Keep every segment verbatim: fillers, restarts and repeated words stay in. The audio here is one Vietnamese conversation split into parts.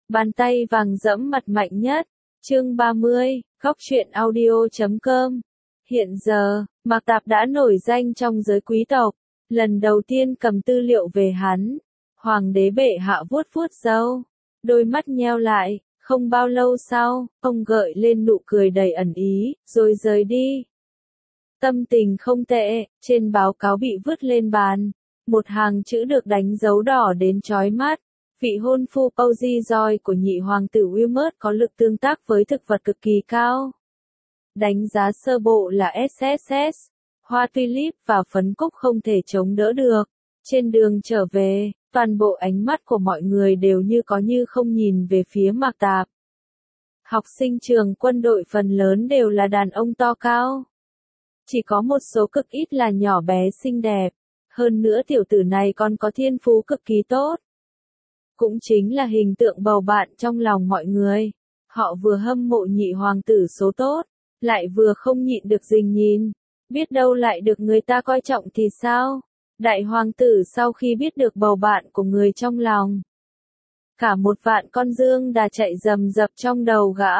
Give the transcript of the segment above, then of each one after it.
Bàn tay vàng dẫm mặt mạnh nhất. Chương ba mươi, góc truyện audio chấm com. Hiện giờ, Mạc Tạp đã nổi danh trong giới quý tộc. Lần đầu tiên cầm tư liệu về hắn, hoàng đế bệ hạ vuốt vuốt râu, đôi mắt nheo lại, không bao lâu sau, ông gợi lên nụ cười đầy ẩn ý, rồi rời đi. Tâm tình không tệ, trên báo cáo bị vứt lên bàn, một hàng chữ được đánh dấu đỏ đến chói mắt. Vị hôn phu Pouzy Joy của nhị hoàng tử Wilmot có lực tương tác với thực vật cực kỳ cao. Đánh giá sơ bộ là ét ét ét, hoa tulip và phấn cúc không thể chống đỡ được. Trên đường trở về, toàn bộ ánh mắt của mọi người đều như có như không nhìn về phía Mạc Tạp. Học sinh trường quân đội phần lớn đều là đàn ông to cao. Chỉ có một số cực ít là nhỏ bé xinh đẹp. Hơn nữa tiểu tử này còn có thiên phú cực kỳ tốt. Cũng chính là hình tượng bầu bạn trong lòng mọi người. Họ vừa hâm mộ nhị hoàng tử số tốt, lại vừa không nhịn được rình nhìn. Biết đâu lại được người ta coi trọng thì sao? Đại hoàng tử sau khi biết được bầu bạn của người trong lòng, cả một vạn con dương đà chạy rầm rập trong đầu gã.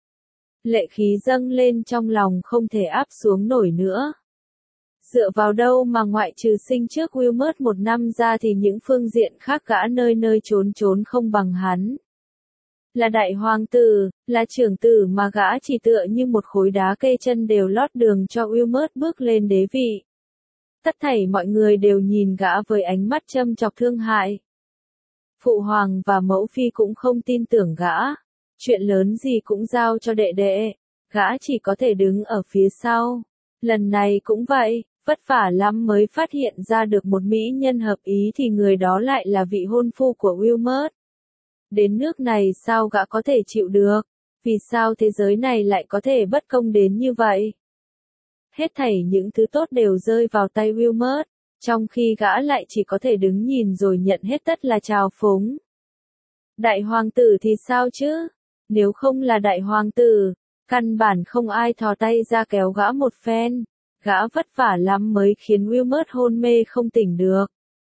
Lệ khí dâng lên trong lòng không thể áp xuống nổi nữa. Dựa vào đâu mà ngoại trừ sinh trước Wilmot một năm ra thì những phương diện khác gã nơi nơi trốn trốn không bằng hắn. Là đại hoàng tử, là trưởng tử mà gã chỉ tựa như một khối đá kê chân đều lót đường cho Wilmot bước lên đế vị. Tất thảy mọi người đều nhìn gã với ánh mắt châm chọc thương hại. Phụ hoàng và mẫu phi cũng không tin tưởng gã. Chuyện lớn gì cũng giao cho đệ đệ. Gã chỉ có thể đứng ở phía sau. Lần này cũng vậy, vất vả lắm mới phát hiện ra được một mỹ nhân hợp ý thì người đó lại là vị hôn phu của Wilmot. Đến nước này sao gã có thể chịu được? Vì sao thế giới này lại có thể bất công đến như vậy? Hết thảy những thứ tốt đều rơi vào tay Wilmot, trong khi gã lại chỉ có thể đứng nhìn rồi nhận hết tất là trào phúng. Đại hoàng tử thì sao chứ? Nếu không là đại hoàng tử, căn bản không ai thò tay ra kéo gã một phen. Gã vất vả lắm mới khiến Wilmot hôn mê không tỉnh được.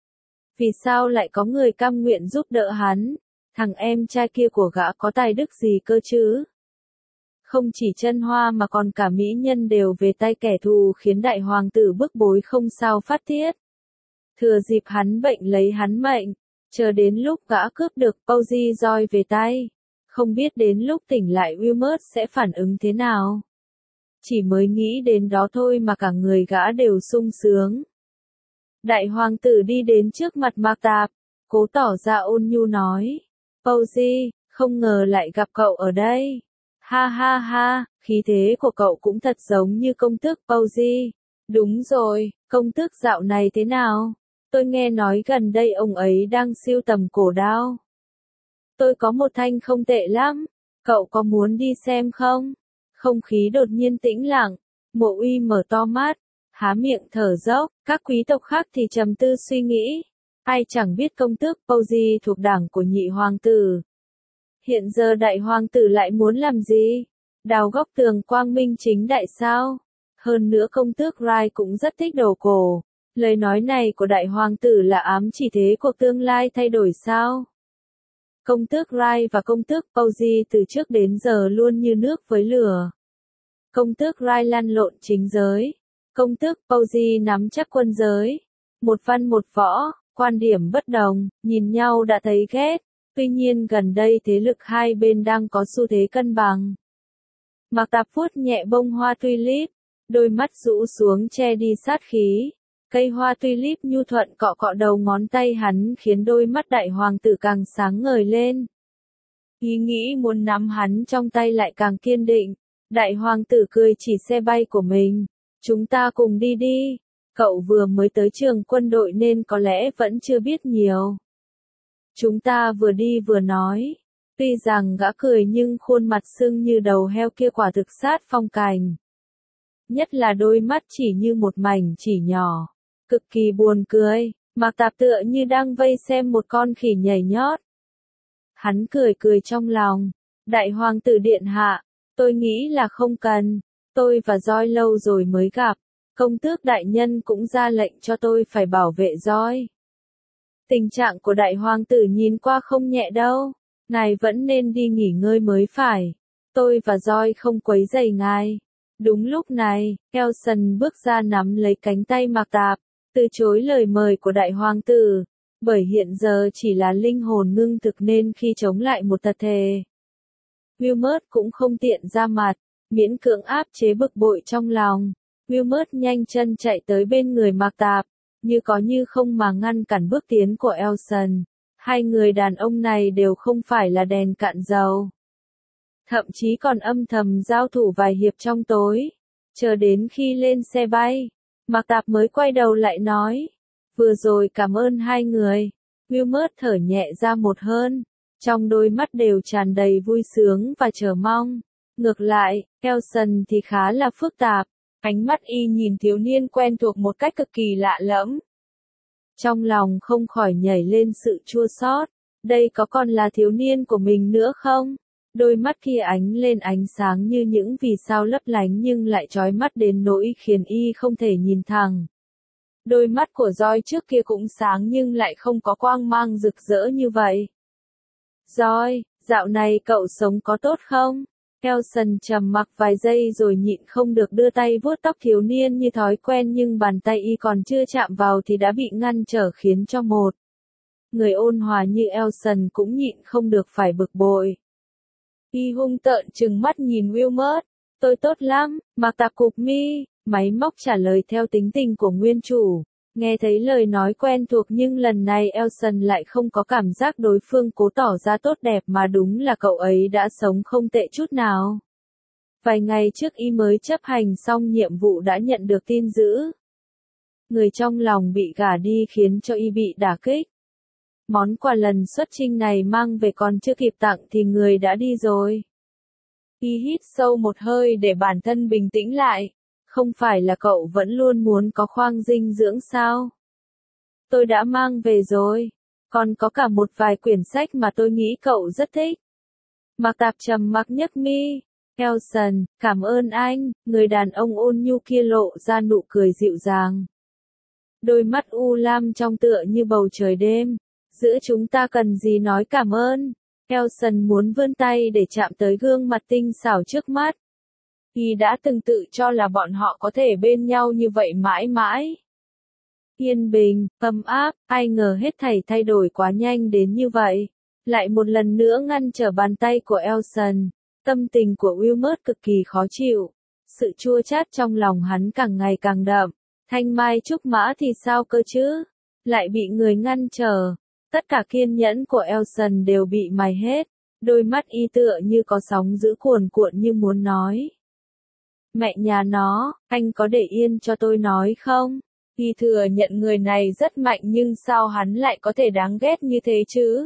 Vì sao lại có người cam nguyện giúp đỡ hắn? Thằng em trai kia của gã có tài đức gì cơ chứ? Không chỉ chân hoa mà còn cả mỹ nhân đều về tay kẻ thù khiến đại hoàng tử bức bối không sao phát tiết. Thừa dịp hắn bệnh lấy hắn mệnh, chờ đến lúc gã cướp được Pouzy Joy về tay. Không biết đến lúc tỉnh lại Wilmot sẽ phản ứng thế nào. Chỉ mới nghĩ đến đó thôi mà cả người gã đều sung sướng. Đại hoàng tử đi đến trước mặt Mạc Tạp, cố tỏ ra ôn nhu nói. Pouzy, không ngờ lại gặp cậu ở đây. Ha ha ha, khí thế của cậu cũng thật giống như công tước Pouzy. Đúng rồi, công tước dạo này thế nào? Tôi nghe nói gần đây ông ấy đang sưu tầm cổ đao. Tôi có một thanh không tệ lắm, cậu có muốn đi xem không? Không khí đột nhiên tĩnh lặng, Mộ Uy mở to mắt, há miệng thở dốc, các quý tộc khác thì trầm tư suy nghĩ. Ai chẳng biết công tước Pouzy thuộc đảng của nhị hoàng tử. Hiện giờ đại hoàng tử lại muốn làm gì? Đào góc tường quang minh chính đại sao? Hơn nữa công tước Rai cũng rất thích đồ cổ. Lời nói này của đại hoàng tử là ám chỉ thế cuộc tương lai thay đổi sao? Công tước Rai và công tước Pouzy từ trước đến giờ luôn như nước với lửa. Công tước Rai lăn lộn chính giới. Công tước Pouzy nắm chắc quân giới. Một văn một võ, quan điểm bất đồng, nhìn nhau đã thấy ghét. Tuy nhiên gần đây thế lực hai bên đang có xu thế cân bằng. Mạc Tạp vuốt nhẹ bông hoa tulip, đôi mắt rũ xuống che đi sát khí. Cây hoa tulip nhu thuận cọ cọ đầu ngón tay hắn khiến đôi mắt đại hoàng tử càng sáng ngời lên. Ý nghĩ muốn nắm hắn trong tay lại càng kiên định. Đại hoàng tử cười chỉ xe bay của mình. Chúng ta cùng đi đi. Cậu vừa mới tới trường quân đội nên có lẽ vẫn chưa biết nhiều. Chúng ta vừa đi vừa nói. Tuy rằng gã cười nhưng khuôn mặt sưng như đầu heo kia quả thực sát phong cảnh. Nhất là đôi mắt chỉ như một mảnh chỉ nhỏ. Cực kỳ buồn cười, Mạc Tạp tựa như đang vây xem một con khỉ nhảy nhót. Hắn cười cười trong lòng. Đại hoàng tử điện hạ, tôi nghĩ là không cần. Tôi và Joy lâu rồi mới gặp. Công tước đại nhân cũng ra lệnh cho tôi phải bảo vệ Joy. Tình trạng của đại hoàng tử nhìn qua không nhẹ đâu. Ngài vẫn nên đi nghỉ ngơi mới phải. Tôi và Joy không quấy rầy ngài. Đúng lúc này, Elson bước ra nắm lấy cánh tay Mạc Tạp, từ chối lời mời của đại hoàng tử, bởi hiện giờ chỉ là linh hồn ngưng thực nên khi chống lại một thật thể. Wilmot cũng không tiện ra mặt, miễn cưỡng áp chế bực bội trong lòng. Wilmot nhanh chân chạy tới bên người Mạc Tạp, như có như không mà ngăn cản bước tiến của Elson. Hai người đàn ông này đều không phải là đèn cạn dầu. Thậm chí còn âm thầm giao thủ vài hiệp trong tối. Chờ đến khi lên xe bay, Mạc Tạp mới quay đầu lại nói. Vừa rồi cảm ơn hai người. Wilmot thở nhẹ ra một hơi. Trong đôi mắt đều tràn đầy vui sướng và chờ mong. Ngược lại, Elson thì khá là phức tạp. Ánh mắt y nhìn thiếu niên quen thuộc một cách cực kỳ lạ lẫm. Trong lòng không khỏi nhảy lên sự chua xót. Đây có còn là thiếu niên của mình nữa không? Đôi mắt kia ánh lên ánh sáng như những vì sao lấp lánh nhưng lại chói mắt đến nỗi khiến y không thể nhìn thẳng. Đôi mắt của Joy trước kia cũng sáng nhưng lại không có quang mang rực rỡ như vậy. Joy, dạo này cậu sống có tốt không? Elson trầm mặc vài giây rồi nhịn không được đưa tay vuốt tóc thiếu niên như thói quen nhưng bàn tay y còn chưa chạm vào thì đã bị ngăn trở khiến cho một người ôn hòa như Elson cũng nhịn không được phải bực bội. Y hung tợn trừng mắt nhìn Wilmot. Tôi tốt lắm, Mạc Tạp cụp mi, máy móc trả lời theo tính tình của nguyên chủ. Nghe thấy lời nói quen thuộc nhưng lần này Elson lại không có cảm giác đối phương cố tỏ ra tốt đẹp mà đúng là cậu ấy đã sống không tệ chút nào. Vài ngày trước y mới chấp hành xong nhiệm vụ đã nhận được tin dữ. Người trong lòng bị gả đi khiến cho y bị đả kích. Món quà lần xuất chinh này mang về còn chưa kịp tặng thì người đã đi rồi. Y hít sâu một hơi để bản thân bình tĩnh lại. Không phải là cậu vẫn luôn muốn có khoang dinh dưỡng sao? Tôi đã mang về rồi. Còn có cả một vài quyển sách mà tôi nghĩ cậu rất thích. Mạc Tạp trầm mặc nhấc mi. Elson, cảm ơn anh. Người đàn ông ôn nhu kia lộ ra nụ cười dịu dàng. Đôi mắt u lam trong tựa như bầu trời đêm. Giữa chúng ta cần gì nói cảm ơn. Elson muốn vươn tay để chạm tới gương mặt tinh xảo trước mắt. Y đã từng tự cho là bọn họ có thể bên nhau như vậy mãi mãi. Yên bình, ấm áp, ai ngờ hết thảy thay đổi quá nhanh đến như vậy. Lại một lần nữa ngăn trở bàn tay của Elson. Tâm tình của Wilmot cực kỳ khó chịu. Sự chua chát trong lòng hắn càng ngày càng đậm. Thanh mai trúc mã thì sao cơ chứ? Lại bị người ngăn trở. Tất cả kiên nhẫn của Elson đều bị mài hết. Đôi mắt y tựa như có sóng dữ cuồn cuộn như muốn nói. Mẹ nhà nó, anh có để yên cho tôi nói không? Y thừa nhận người này rất mạnh nhưng sao hắn lại có thể đáng ghét như thế chứ?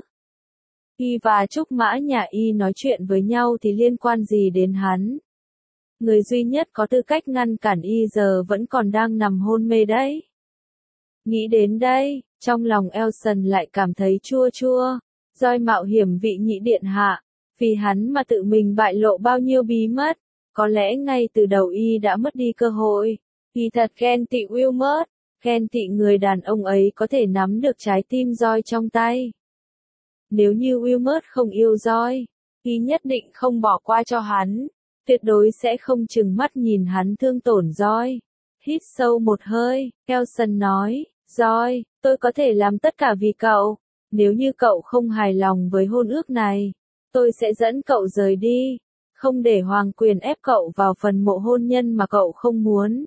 Y và Trúc Mã nhà Y nói chuyện với nhau thì liên quan gì đến hắn? Người duy nhất có tư cách ngăn cản Y giờ vẫn còn đang nằm hôn mê đấy. Nghĩ đến đây, trong lòng Elson lại cảm thấy chua chua. Joy mạo hiểm vị nhị điện hạ, vì hắn mà tự mình bại lộ bao nhiêu bí mật. Có lẽ ngay từ đầu Y đã mất đi cơ hội. Y thật ghen tị Wilmot, ghen tị người đàn ông ấy có thể nắm được trái tim Joy trong tay. Nếu như Wilmot không yêu Joy, Y nhất định không bỏ qua cho hắn, tuyệt đối sẽ không chừng mắt nhìn hắn thương tổn Joy. Hít sâu một hơi, Elson nói, Joy, tôi có thể làm tất cả vì cậu. Nếu như cậu không hài lòng với hôn ước này, tôi sẽ dẫn cậu rời đi. Không để hoàng quyền ép cậu vào phần mộ hôn nhân mà cậu không muốn.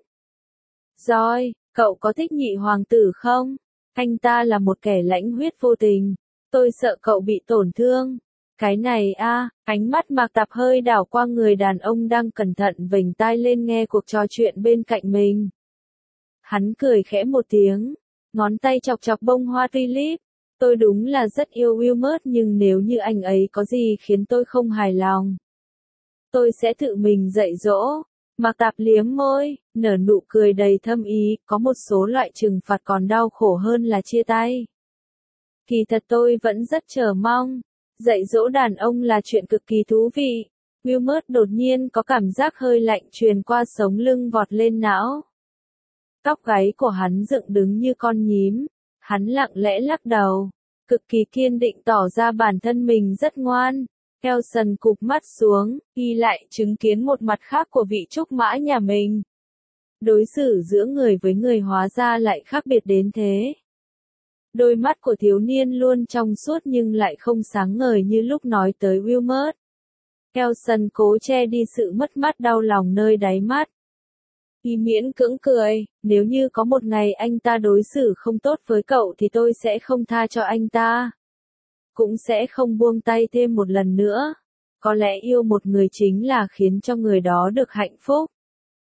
Joy, cậu có thích nhị hoàng tử không? Anh ta là một kẻ lãnh huyết vô tình. Tôi sợ cậu bị tổn thương. Cái này a, à, ánh mắt Mạc Tạp hơi đảo qua người đàn ông đang cẩn thận vểnh tai lên nghe cuộc trò chuyện bên cạnh mình. Hắn cười khẽ một tiếng, ngón tay chọc chọc bông hoa tulip. Tôi đúng là rất yêu Wilmot nhưng nếu như anh ấy có gì khiến tôi không hài lòng, tôi sẽ tự mình dạy dỗ. Mạc Tạp liếm môi, nở nụ cười đầy thâm ý, có một số loại trừng phạt còn đau khổ hơn là chia tay. Kỳ thật tôi vẫn rất chờ mong. Dạy dỗ đàn ông là chuyện cực kỳ thú vị. Wilmot đột nhiên có cảm giác hơi lạnh truyền qua sống lưng vọt lên não. Tóc gáy của hắn dựng đứng như con nhím. Hắn lặng lẽ lắc đầu. cực kỳ kiên định tỏ ra bản thân mình rất ngoan. Elson cụp mắt xuống, y lại chứng kiến một mặt khác của vị trúc mã nhà mình. Đối xử giữa người với người hóa ra lại khác biệt đến thế. Đôi mắt của thiếu niên luôn trong suốt nhưng lại không sáng ngời như lúc nói tới Wilmot. Elson cố che đi sự mất mát đau lòng nơi đáy mắt. Y miễn cưỡng cười, nếu như có một ngày anh ta đối xử không tốt với cậu thì tôi sẽ không tha cho anh ta. Cũng sẽ không buông tay thêm một lần nữa. Có lẽ yêu một người chính là khiến cho người đó được hạnh phúc.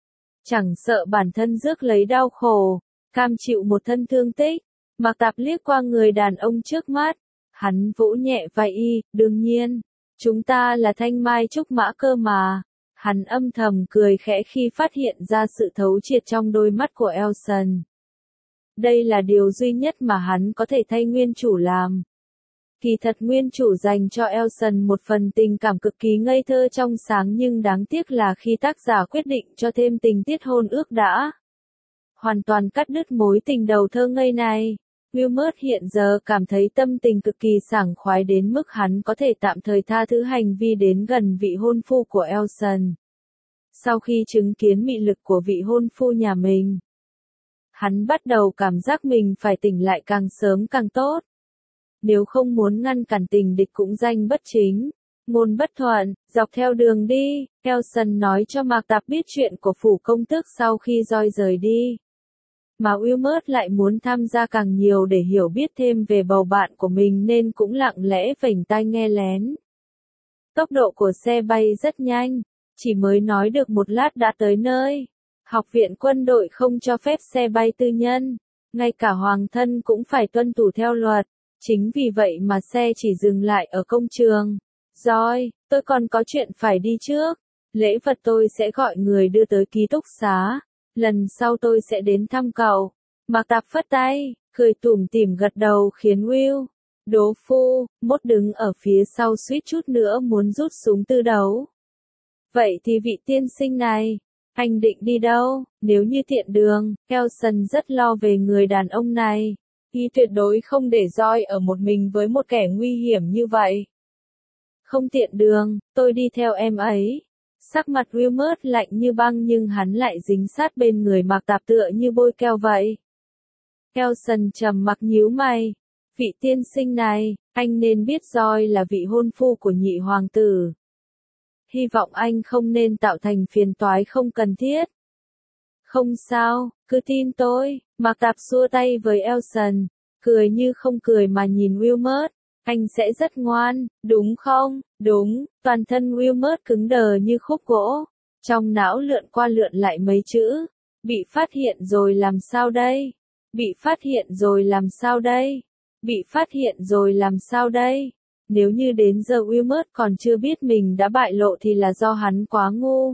Chẳng sợ bản thân rước lấy đau khổ, cam chịu một thân thương tích. Mạc Tạp liếc qua người đàn ông trước mắt. Hắn vỗ nhẹ vai y, đương nhiên. Chúng ta là thanh mai trúc mã cơ mà. Hắn âm thầm cười khẽ khi phát hiện ra sự thấu triệt trong đôi mắt của Elson. Đây là điều duy nhất mà hắn có thể thay nguyên chủ làm. Kỳ thật nguyên chủ dành cho Elson một phần tình cảm cực kỳ ngây thơ trong sáng nhưng đáng tiếc là khi tác giả quyết định cho thêm tình tiết hôn ước đã hoàn toàn cắt đứt mối tình đầu thơ ngây này. Wilmot hiện giờ cảm thấy tâm tình cực kỳ sảng khoái đến mức hắn có thể tạm thời tha thứ hành vi đến gần vị hôn phu của Elson. Sau khi chứng kiến mị lực của vị hôn phu nhà mình, hắn bắt đầu cảm giác mình phải tỉnh lại càng sớm càng tốt. Nếu không muốn ngăn cản tình địch cũng danh bất chính, ngôn bất thuận, dọc theo đường đi, Elson nói cho Mạc Tạp biết chuyện của phủ công tước sau khi Joy rời đi. Mà Wilmot lại muốn tham gia càng nhiều để hiểu biết thêm về bầu bạn của mình nên cũng lặng lẽ vểnh tai nghe lén. Tốc độ của xe bay rất nhanh, chỉ mới nói được một lát đã tới nơi. Học viện quân đội không cho phép xe bay tư nhân, ngay cả hoàng thân cũng phải tuân thủ theo luật. Chính vì vậy mà xe chỉ dừng lại ở công trường. Rồi, tôi còn có chuyện phải đi trước. Lễ vật tôi sẽ gọi người đưa tới ký túc xá. Lần sau tôi sẽ đến thăm cậu. Mạc Tạp phất tay, cười tủm tỉm gật đầu khiến Will, đố phu, mốt đứng ở phía sau suýt chút nữa muốn rút súng tư đấu. Vậy thì vị tiên sinh này, anh định đi đâu? Nếu như tiện đường, Elson rất lo về người đàn ông này. Y tuyệt đối không để Joy ở một mình với một kẻ nguy hiểm như vậy. Không tiện đường, tôi đi theo em ấy. Sắc mặt Wilmot lạnh như băng nhưng hắn lại dính sát bên người Mạc Tạp tựa như bôi keo vậy. Elson trầm mặc nhíu mày. Vị tiên sinh này, anh nên biết Joy là vị hôn phu của nhị hoàng tử. Hy vọng anh không nên tạo thành phiền toái không cần thiết. Không sao, cứ tin tôi. Mạc Tạp xua tay với Elson, cười như không cười mà nhìn Wilmot. Anh sẽ rất ngoan, đúng không? Đúng, toàn thân Wilmot cứng đờ như khúc gỗ. Trong não lượn qua lượn lại mấy chữ. Bị phát hiện rồi làm sao đây? Bị phát hiện rồi làm sao đây? Bị phát hiện rồi làm sao đây? Nếu như đến giờ Wilmot còn chưa biết mình đã bại lộ thì là do hắn quá ngu.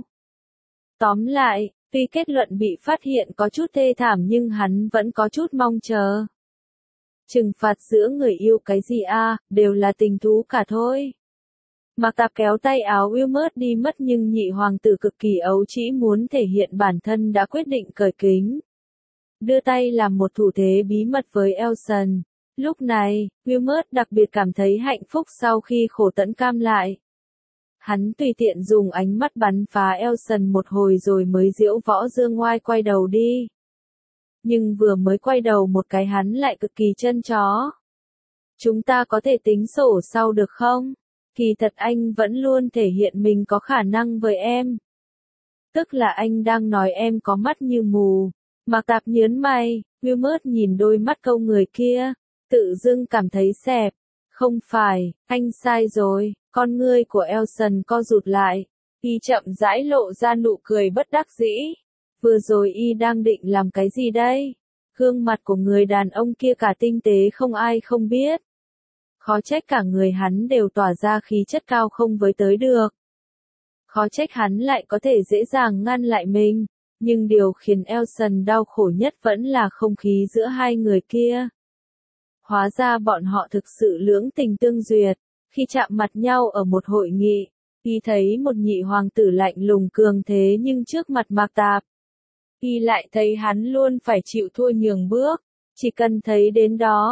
Tóm lại, tuy kết luận bị phát hiện có chút thê thảm nhưng hắn vẫn có chút mong chờ. Trừng phạt giữa người yêu cái gì à, đều là tình thú cả thôi. Mạc Tạp kéo tay áo Wilmot đi mất nhưng nhị hoàng tử cực kỳ ấu trĩ muốn thể hiện bản thân đã quyết định cởi kính. Đưa tay làm một thủ thế bí mật với Elson. Lúc này, Wilmot đặc biệt cảm thấy hạnh phúc sau khi khổ tẫn cam lại. Hắn tùy tiện dùng ánh mắt bắn phá Elson một hồi rồi mới diễu võ dương ngoai quay đầu đi. Nhưng vừa mới quay đầu một cái hắn lại cực kỳ chân chó. Chúng ta có thể tính sổ sau được không? Kỳ thật anh vẫn luôn thể hiện mình có khả năng với em. Tức là anh đang nói em có mắt như mù. Mạc Tạp nhớn mày, Wilmot nhìn đôi mắt câu người kia, tự dưng cảm thấy xẹp. Không phải, anh sai rồi. Con ngươi của Elson co rụt lại. Y chậm rãi lộ ra nụ cười bất đắc dĩ. Vừa rồi y đang định làm cái gì đây? Gương mặt của người đàn ông kia cả tinh tế không ai không biết. Khó trách cả người hắn đều tỏa ra khí chất cao không với tới được. Khó trách hắn lại có thể dễ dàng ngăn lại mình. Nhưng điều khiến Elson đau khổ nhất vẫn là không khí giữa hai người kia. Hóa ra bọn họ thực sự lưỡng tình tương duyệt. Khi chạm mặt nhau ở một hội nghị, y thấy một nhị hoàng tử lạnh lùng cường thế nhưng trước mặt Mạc Tạp, y lại thấy hắn luôn phải chịu thua nhường bước. Chỉ cần thấy đến đó,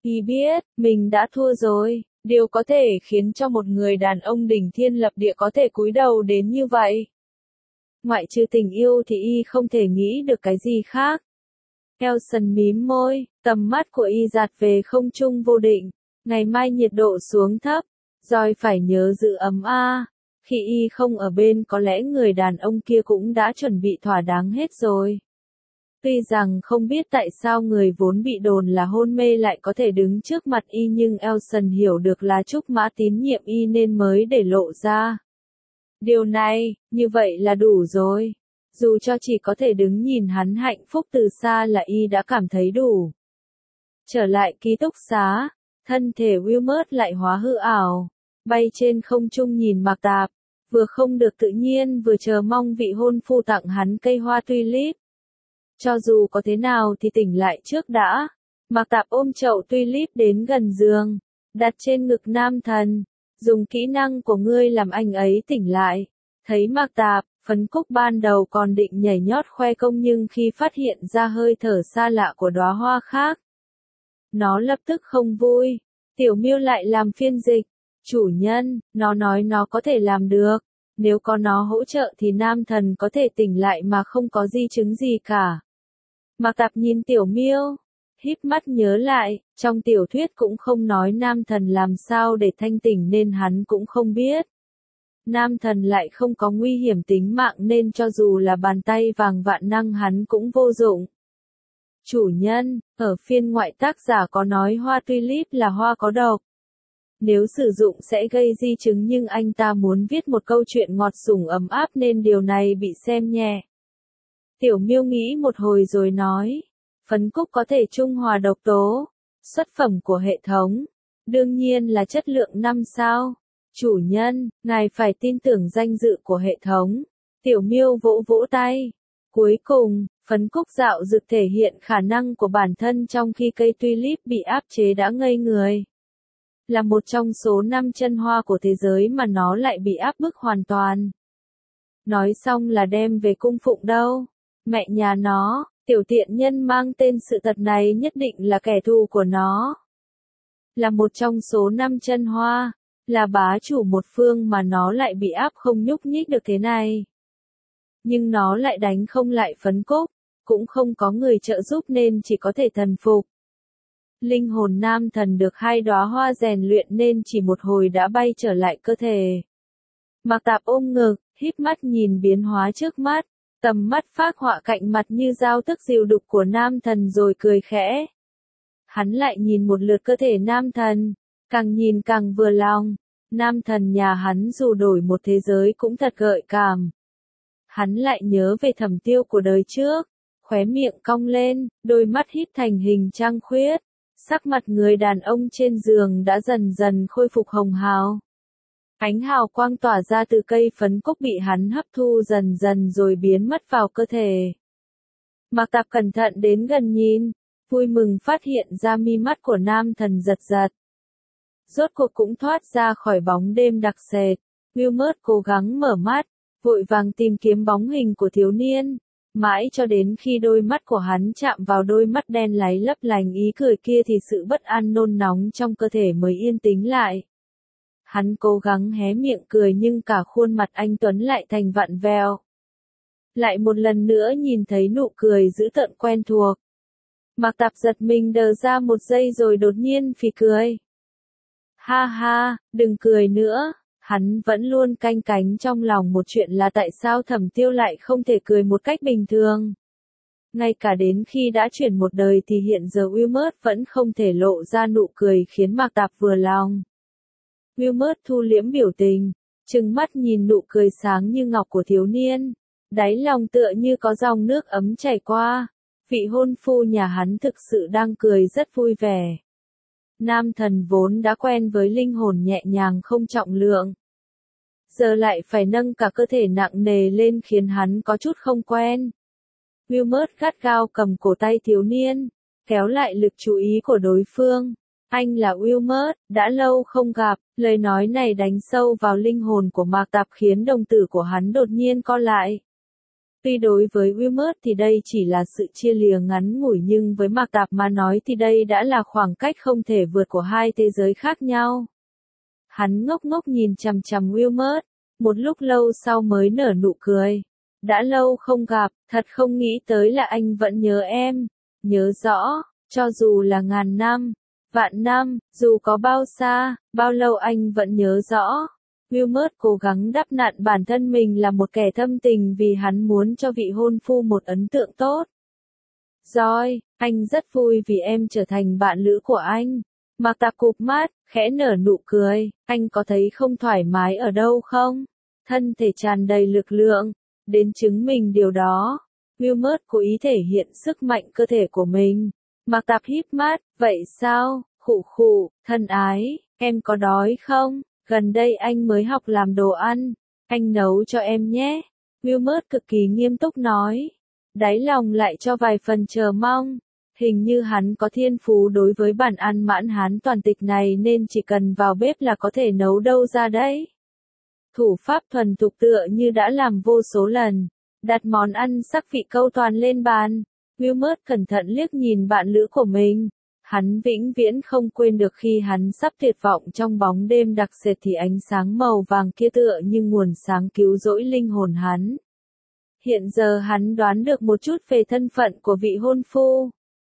Y biết, mình đã thua rồi, điều có thể khiến cho một người đàn ông đỉnh thiên lập địa có thể cúi đầu đến như vậy. Ngoại trừ tình yêu thì Y không thể nghĩ được cái gì khác. Elson mím môi, tầm mắt của Y dạt về không trung vô định. Ngày mai nhiệt độ xuống thấp, Joy phải nhớ giữ ấm a. Khi Y không ở bên có lẽ người đàn ông kia cũng đã chuẩn bị thỏa đáng hết rồi. Tuy rằng không biết tại sao người vốn bị đồn là hôn mê lại có thể đứng trước mặt Y nhưng Elson hiểu được là Trúc Mã tín nhiệm Y nên mới để lộ ra. Điều này, như vậy là đủ rồi. Dù cho chỉ có thể đứng nhìn hắn hạnh phúc từ xa là Y đã cảm thấy đủ. Trở lại ký túc xá, thân thể Wilmot lại hóa hư ảo, bay trên không trung nhìn Mạc Tạp, vừa không được tự nhiên vừa chờ mong vị hôn phu tặng hắn cây hoa tulip. Cho dù có thế nào thì tỉnh lại trước đã. Mạc Tạp ôm chậu tulip đến gần giường, đặt trên ngực nam thần, dùng kỹ năng của ngươi làm anh ấy tỉnh lại. Thấy Mạc Tạp, Phấn Cúc ban đầu còn định nhảy nhót khoe công nhưng khi phát hiện ra hơi thở xa lạ của đóa hoa khác, nó lập tức không vui. Tiểu Miêu lại làm phiên dịch. Chủ nhân, nó nói nó có thể làm được. Nếu có nó hỗ trợ thì nam thần có thể tỉnh lại mà không có di chứng gì cả. Mạc Tạp nhìn Tiểu Miêu, híp mắt nhớ lại, trong tiểu thuyết cũng không nói nam thần làm sao để thanh tỉnh nên hắn cũng không biết. Nam thần lại không có nguy hiểm tính mạng nên cho dù là bàn tay vàng vạn năng hắn cũng vô dụng. Chủ nhân, ở phiên ngoại tác giả có nói hoa tulip là hoa có độc. Nếu sử dụng sẽ gây di chứng nhưng anh ta muốn viết một câu chuyện ngọt sủng ấm áp nên điều này bị xem nhẹ. Tiểu Miêu nghĩ một hồi rồi nói, phấn cúc có thể trung hòa độc tố, xuất phẩm của hệ thống, đương nhiên là chất lượng năm sao. Chủ nhân, ngài phải tin tưởng danh dự của hệ thống. Tiểu Miêu vỗ vỗ tay. Cuối cùng, phấn cúc dạo dực thể hiện khả năng của bản thân trong khi cây tulip bị áp chế đã ngây người. Là một trong số năm chân hoa của thế giới mà nó lại bị áp bức hoàn toàn. Nói xong là đem về cung phụng đâu. Mẹ nhà nó, tiểu tiện nhân mang tên sự tật này nhất định là kẻ thù của nó. Là một trong số năm chân hoa, là bá chủ một phương mà nó lại bị áp không nhúc nhích được thế này. Nhưng nó lại đánh không lại Phấn Cúc, cũng không có người trợ giúp nên chỉ có thể thần phục. Linh hồn nam thần được hai đóa hoa rèn luyện nên chỉ một hồi đã bay trở lại cơ thể. Mạc Tạp ôm ngực, híp mắt nhìn biến hóa trước mắt, tầm mắt phác họa cạnh mặt như dao tức dịu đục của nam thần rồi cười khẽ. Hắn lại nhìn một lượt cơ thể nam thần, càng nhìn càng vừa lòng. Nam thần nhà hắn dù đổi một thế giới cũng thật gợi cảm. Hắn lại nhớ về Thẩm Tiêu của đời trước, khóe miệng cong lên, đôi mắt híp thành hình trăng khuyết. Sắc mặt người đàn ông trên giường đã dần dần khôi phục hồng hào. Ánh hào quang tỏa ra từ cây phấn cúc bị hắn hấp thu dần dần rồi biến mất vào cơ thể. Mạc Tạp cẩn thận đến gần nhìn, vui mừng phát hiện ra mi mắt của nam thần giật giật. Rốt cuộc cũng thoát ra khỏi bóng đêm đặc sệt. Wilmot cố gắng mở mắt, vội vàng tìm kiếm bóng hình của thiếu niên. Mãi cho đến khi đôi mắt của hắn chạm vào đôi mắt đen láy lấp lánh ý cười kia thì sự bất an nôn nóng trong cơ thể mới yên tĩnh lại. Hắn cố gắng hé miệng cười nhưng cả khuôn mặt anh Tuấn lại thành vặn vẹo. Lại một lần nữa nhìn thấy nụ cười dữ tợn quen thuộc. Mạc Tạp giật mình đờ ra một giây rồi đột nhiên phì cười. Ha ha, đừng cười nữa. Hắn vẫn luôn canh cánh trong lòng một chuyện là tại sao Thẩm Tiêu lại không thể cười một cách bình thường. Ngay cả đến khi đã chuyển một đời thì hiện giờ Wilmot vẫn không thể lộ ra nụ cười khiến Mạc Tạp vừa lòng. Wilmot thu liễm biểu tình, trừng mắt nhìn nụ cười sáng như ngọc của thiếu niên. Đáy lòng tựa như có dòng nước ấm chảy qua. Vị hôn phu nhà hắn thực sự đang cười rất vui vẻ. Nam thần vốn đã quen với linh hồn nhẹ nhàng không trọng lượng. Giờ lại phải nâng cả cơ thể nặng nề lên khiến hắn có chút không quen. Wilmot gắt gao cầm cổ tay thiếu niên, kéo lại lực chú ý của đối phương. Anh là Wilmot, đã lâu không gặp, lời nói này đánh sâu vào linh hồn của Mạc Tạp khiến đồng tử của hắn đột nhiên co lại. Tuy đối với Wilmot thì đây chỉ là sự chia lìa ngắn ngủi nhưng với Mạc Tạp mà nói thì đây đã là khoảng cách không thể vượt của hai thế giới khác nhau. Hắn ngốc ngốc nhìn chằm chằm Wilmot, một lúc lâu sau mới nở nụ cười. Đã lâu không gặp, thật không nghĩ tới là anh vẫn nhớ em. Nhớ rõ, cho dù là ngàn năm, vạn năm, dù có bao xa, bao lâu anh vẫn nhớ rõ. Wilmot cố gắng đắp nặn bản thân mình là một kẻ thâm tình vì hắn muốn cho vị hôn phu một ấn tượng tốt. Rồi, anh rất vui vì em trở thành bạn lữ của anh. Mạc Tạp cụp mắt, khẽ nở nụ cười, anh có thấy không thoải mái ở đâu không? Thân thể tràn đầy lực lượng, đến chứng minh điều đó. Wilmot cố ý thể hiện sức mạnh cơ thể của mình. Mạc Tạp híp mắt, vậy sao? Khụ khụ, thân ái, em có đói không? Gần đây anh mới học làm đồ ăn, anh nấu cho em nhé. Wilmot cực kỳ nghiêm túc nói, đáy lòng lại cho vài phần chờ mong. Hình như hắn có thiên phú đối với bản ăn mãn hán toàn tịch này nên chỉ cần vào bếp là có thể nấu đâu ra đấy. Thủ pháp thuần thục tựa như đã làm vô số lần, đặt món ăn sắc vị câu toàn lên bàn. Wilmot cẩn thận liếc nhìn bạn lữ của mình. Hắn vĩnh viễn không quên được khi hắn sắp tuyệt vọng trong bóng đêm đặc sệt thì ánh sáng màu vàng kia tựa như nguồn sáng cứu rỗi linh hồn hắn. Hiện giờ hắn đoán được một chút về thân phận của vị hôn phu.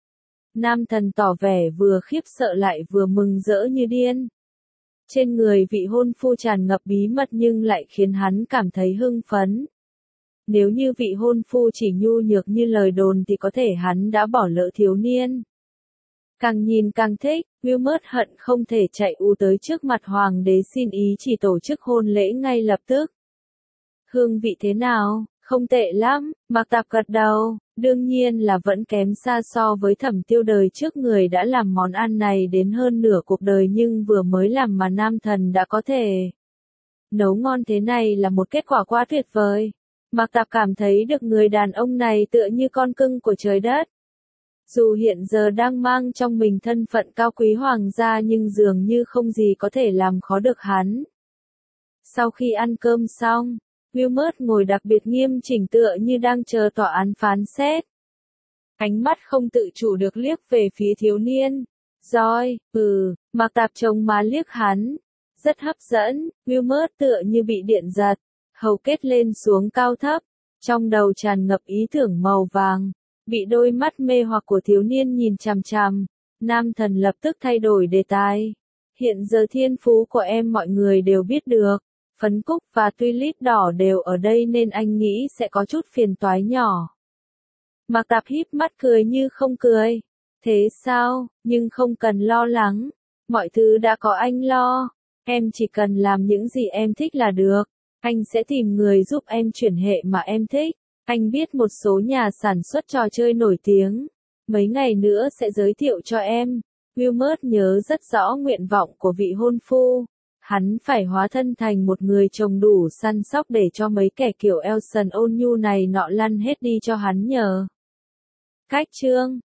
Nam thần tỏ vẻ vừa khiếp sợ lại vừa mừng rỡ như điên. Trên người vị hôn phu tràn ngập bí mật nhưng lại khiến hắn cảm thấy hưng phấn. Nếu như vị hôn phu chỉ nhu nhược như lời đồn thì có thể hắn đã bỏ lỡ thiếu niên. Càng nhìn càng thích, Wilmot hận không thể chạy u tới trước mặt hoàng đế xin ý chỉ tổ chức hôn lễ ngay lập tức. Hương vị thế nào? Không tệ lắm, Mạc Tạp gật đầu, đương nhiên là vẫn kém xa so với Thẩm Tiêu đời trước người đã làm món ăn này đến hơn nửa cuộc đời nhưng vừa mới làm mà nam thần đã có thể nấu ngon thế này là một kết quả quá tuyệt vời. Mạc Tạp cảm thấy được người đàn ông này tựa như con cưng của trời đất. Dù hiện giờ đang mang trong mình thân phận cao quý hoàng gia nhưng dường như không gì có thể làm khó được hắn. Sau khi ăn cơm xong, Wilmot ngồi đặc biệt nghiêm chỉnh tựa như đang chờ tòa án phán xét. Ánh mắt không tự chủ được liếc về phía thiếu niên. Rồi, ừ, Mạc Tạp trông má liếc hắn. Rất hấp dẫn, Wilmot tựa như bị điện giật, hầu kết lên xuống cao thấp, trong đầu tràn ngập ý tưởng màu vàng. Bị đôi mắt mê hoặc của thiếu niên nhìn chằm chằm, nam thần lập tức thay đổi đề tài. Hiện giờ thiên phú của em mọi người đều biết được, phấn cúc và tulip đỏ đều ở đây nên anh nghĩ sẽ có chút phiền toái nhỏ. Mạc Tạp híp mắt cười như không cười. Thế sao, nhưng không cần lo lắng, mọi thứ đã có anh lo, em chỉ cần làm những gì em thích là được, anh sẽ tìm người giúp em chuyển hệ mà em thích. Anh biết một số nhà sản xuất trò chơi nổi tiếng, mấy ngày nữa sẽ giới thiệu cho em. Wilmot nhớ rất rõ nguyện vọng của vị hôn phu. Hắn phải hóa thân thành một người chồng đủ săn sóc để cho mấy kẻ kiểu Elson ôn nhu này nọ lăn hết đi cho hắn nhờ. Cách chương